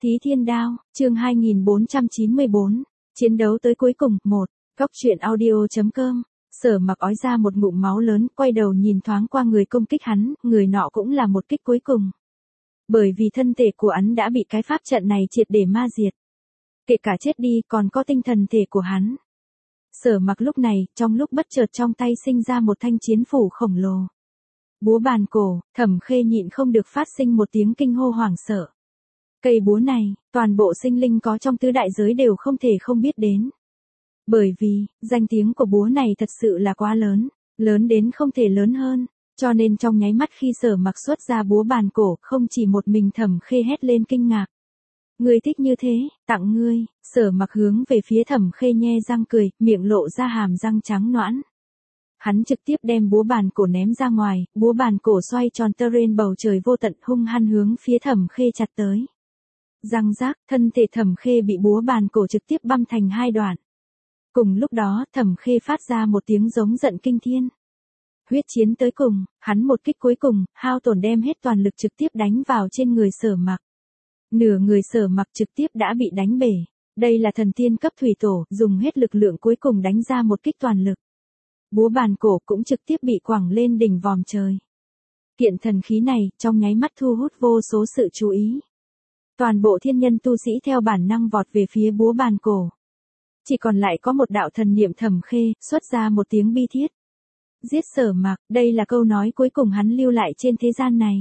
Thí Thiên Đao, chương 2494, chiến đấu tới cuối cùng, 1, Cóc truyện audio.com. Sở Mặc ói ra một ngụm máu lớn, quay đầu nhìn thoáng qua người công kích hắn, người nọ cũng là một kích cuối cùng. Bởi vì thân thể của hắn đã bị cái pháp trận này triệt để ma diệt. Kể cả chết đi, còn có tinh thần thể của hắn. Sở Mặc lúc này, trong lúc bất chợt trong tay sinh ra một thanh chiến phủ khổng lồ. Búa bàn cổ, Thẩm Khê nhịn không được phát sinh một tiếng kinh hô hoảng sợ. Cây búa này, toàn bộ sinh linh có trong tứ đại giới đều không thể không biết đến. Bởi vì, danh tiếng của búa này thật sự là quá lớn, lớn đến không thể lớn hơn, cho nên trong nháy mắt khi Sở Mặc xuất ra búa bàn cổ, không chỉ một mình Thẩm Khê hét lên kinh ngạc. Ngươi thích như thế, tặng ngươi. Sở Mặc hướng về phía Thẩm Khê nhe răng cười, miệng lộ ra hàm răng trắng nõn. Hắn trực tiếp đem búa bàn cổ ném ra ngoài, búa bàn cổ xoay tròn tơ rên bầu trời vô tận hung hăng hướng phía Thẩm Khê chặt tới. Răng rác, thân thể Thẩm Khê bị búa bàn cổ trực tiếp băm thành hai đoạn. Cùng lúc đó, Thẩm Khê phát ra một tiếng giống giận kinh thiên. Huyết chiến tới cùng, hắn một kích cuối cùng, hao tổn đem hết toàn lực trực tiếp đánh vào trên người Sở Mặc. Nửa người Sở Mặc trực tiếp đã bị đánh bể. Đây là thần tiên cấp thủy tổ, dùng hết lực lượng cuối cùng đánh ra một kích toàn lực. Búa bàn cổ cũng trực tiếp bị quẳng lên đỉnh vòm trời. Kiện thần khí này, trong nháy mắt thu hút vô số sự chú ý. Toàn bộ thiên nhân tu sĩ theo bản năng vọt về phía búa bàn cổ. Chỉ còn lại có một đạo thần niệm Thẩm Khê, xuất ra một tiếng bi thiết. Giết Sở Mặc, đây là câu nói cuối cùng hắn lưu lại trên thế gian này.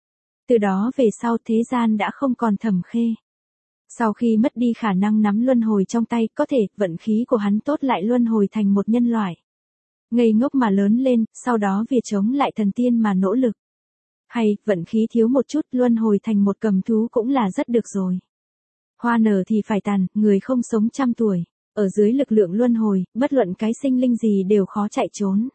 Từ đó về sau thế gian đã không còn Thẩm Khê. Sau khi mất đi khả năng nắm luân hồi trong tay, có thể, vận khí của hắn tốt lại luân hồi thành một nhân loại. Ngây ngốc mà lớn lên, sau đó vì chống lại thần tiên mà nỗ lực. Hay, vận khí thiếu một chút, luân hồi thành một cầm thú cũng là rất được rồi. Hoa nở thì phải tàn, người không sống trăm tuổi. Ở dưới lực lượng luân hồi, bất luận cái sinh linh gì đều khó chạy trốn.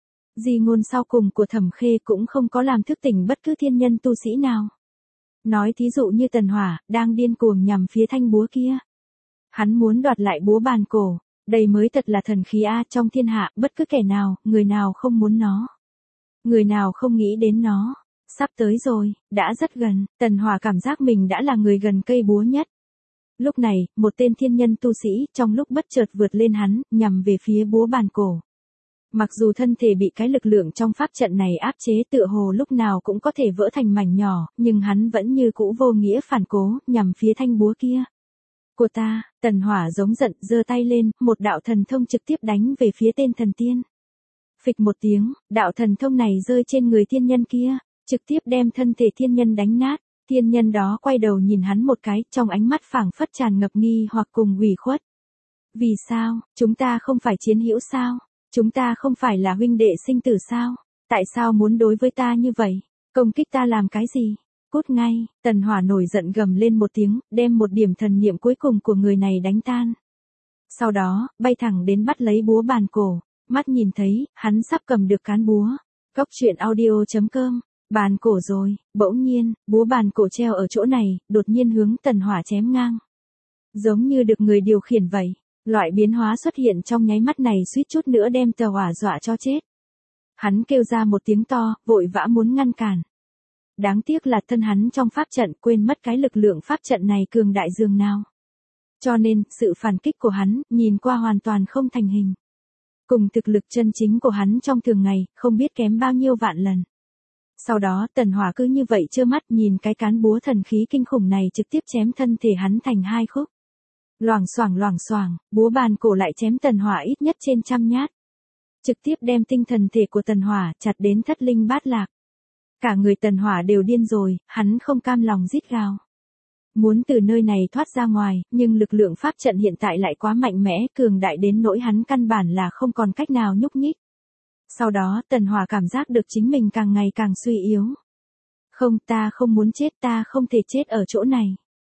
Di ngôn sau cùng của Thẩm Khê cũng không có làm thức tỉnh bất cứ thiên nhân tu sĩ nào. Nói thí dụ như Tần Hỏa, đang điên cuồng nhằm phía thanh búa kia. Hắn muốn đoạt lại búa bàn cổ. Đây mới thật là thần khí A, trong thiên hạ, bất cứ kẻ nào, người nào không muốn nó. Người nào không nghĩ đến nó. Sắp tới rồi, đã rất gần, Tần Hỏa cảm giác mình đã là người gần cây búa nhất. Lúc này, một tên thiên nhân tu sĩ, trong lúc bất chợt vượt lên hắn, nhằm về phía búa bàn cổ. Mặc dù thân thể bị cái lực lượng trong pháp trận này áp chế tựa hồ lúc nào cũng có thể vỡ thành mảnh nhỏ, nhưng hắn vẫn như cũ vô nghĩa phản cố, nhằm phía thanh búa kia. Của ta, Tần Hỏa giống giận, giơ tay lên, một đạo thần thông trực tiếp đánh về phía tên thần tiên. Phịch một tiếng, đạo thần thông này rơi trên người thiên nhân kia, trực tiếp đem thân thể thiên nhân đánh nát. Thiên nhân đó quay đầu nhìn hắn một cái, trong ánh mắt phảng phất tràn ngập nghi hoặc cùng ủy khuất. Vì sao, chúng ta không phải chiến hữu sao? Chúng ta không phải là huynh đệ sinh tử sao? Tại sao muốn đối với ta như vậy? Công kích ta làm cái gì? Cút ngay, Tần Hỏa nổi giận gầm lên một tiếng, đem một điểm thần niệm cuối cùng của người này đánh tan. Sau đó, bay thẳng đến bắt lấy búa bàn cổ, mắt nhìn thấy, hắn sắp cầm được cán búa. Cóc truyện audio.com. Bàn cổ rồi, bỗng nhiên, búa bàn cổ treo ở chỗ này, đột nhiên hướng Tần Hỏa chém ngang. Giống như được người điều khiển vậy, loại biến hóa xuất hiện trong nháy mắt này suýt chút nữa đem Tần Hỏa dọa cho chết. Hắn kêu ra một tiếng to, vội vã muốn ngăn cản. Đáng tiếc là thân hắn trong pháp trận quên mất cái lực lượng pháp trận này cường đại dường nào. Cho nên, sự phản kích của hắn, nhìn qua hoàn toàn không thành hình. Cùng thực lực chân chính của hắn trong thường ngày, không biết kém bao nhiêu vạn lần. Sau đó Tần Hỏa cứ như vậy trơ mắt nhìn cái cán búa thần khí kinh khủng này trực tiếp chém thân thể hắn thành hai khúc. Loảng xoảng, búa bàn cổ lại chém Tần Hỏa ít nhất trên 100 nhát. Trực tiếp đem tinh thần thể của Tần Hỏa chặt đến thất linh bát lạc. Cả người Tần Hỏa đều điên rồi, hắn không cam lòng rít gào. Muốn từ nơi này thoát ra ngoài, nhưng lực lượng pháp trận hiện tại lại quá mạnh mẽ, cường đại đến nỗi hắn căn bản là không còn cách nào nhúc nhích. Sau đó, Tần Hỏa cảm giác được chính mình càng ngày càng suy yếu. Không, ta không muốn chết, ta không thể chết ở chỗ này.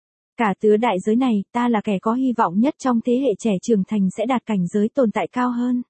Cả tứ đại giới này, ta là kẻ có hy vọng nhất trong thế hệ trẻ trưởng thành sẽ đạt cảnh giới tồn tại cao hơn.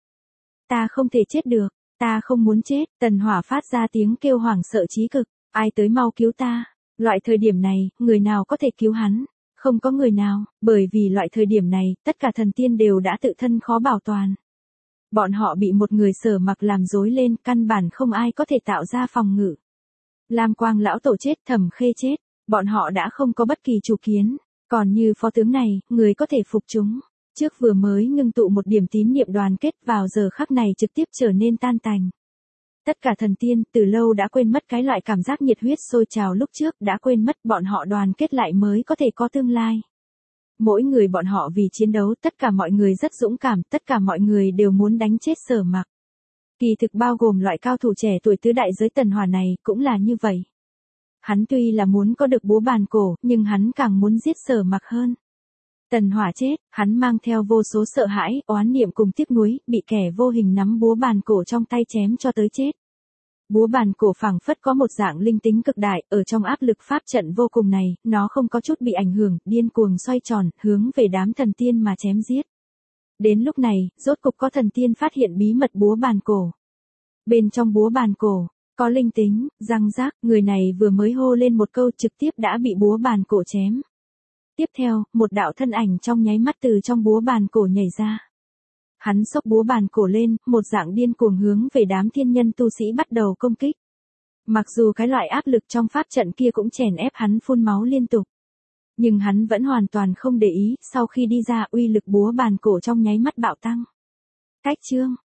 Ta không thể chết được, ta không muốn chết. Tần Hỏa phát ra tiếng kêu hoảng sợ chí cực, ai tới mau cứu ta. Loại thời điểm này, người nào có thể cứu hắn? Không có người nào, bởi vì loại thời điểm này, tất cả thần tiên đều đã tự thân khó bảo toàn. Bọn họ bị một người Sở Mặc làm rối lên, căn bản không ai có thể tạo ra phòng ngự. Lam Quang lão tổ chết, Thẩm Khê chết, bọn họ đã không có bất kỳ chủ kiến. Còn như phó tướng này, người có thể phục chúng. Trước vừa mới ngưng tụ một điểm tín niệm đoàn kết vào giờ khắc này trực tiếp trở nên tan tành. Tất cả thần tiên từ lâu đã quên mất cái loại cảm giác nhiệt huyết sôi trào lúc trước, đã quên mất bọn họ đoàn kết lại mới có thể có tương lai. Mỗi người bọn họ vì chiến đấu, tất cả mọi người rất dũng cảm, tất cả mọi người đều muốn đánh chết Sở Mặc. Kỳ thực bao gồm loại cao thủ trẻ tuổi tứ đại giới Tần Hỏa này cũng là như vậy. Hắn tuy là muốn có được búa bàn cổ, nhưng hắn càng muốn giết Sở Mặc hơn. Tần Hỏa chết, hắn mang theo vô số sợ hãi, oán niệm cùng tiếc nuối, bị kẻ vô hình nắm búa bàn cổ trong tay chém cho tới chết. Búa bàn cổ phảng phất có một dạng linh tính cực đại, ở trong áp lực pháp trận vô cùng này, nó không có chút bị ảnh hưởng, điên cuồng xoay tròn, hướng về đám thần tiên mà chém giết. Đến lúc này, rốt cục có thần tiên phát hiện bí mật búa bàn cổ. Bên trong búa bàn cổ, có linh tính, răng rác, người này vừa mới hô lên một câu trực tiếp đã bị búa bàn cổ chém. Tiếp theo, một đạo thân ảnh trong nháy mắt từ trong búa bàn cổ nhảy ra. Hắn xốc búa bàn cổ lên, một dạng điên cuồng hướng về đám thiên nhân tu sĩ bắt đầu công kích. Mặc dù cái loại áp lực trong pháp trận kia cũng chèn ép hắn phun máu liên tục. Nhưng hắn vẫn hoàn toàn không để ý, sau khi đi ra uy lực búa bàn cổ trong nháy mắt bạo tăng. Cách chương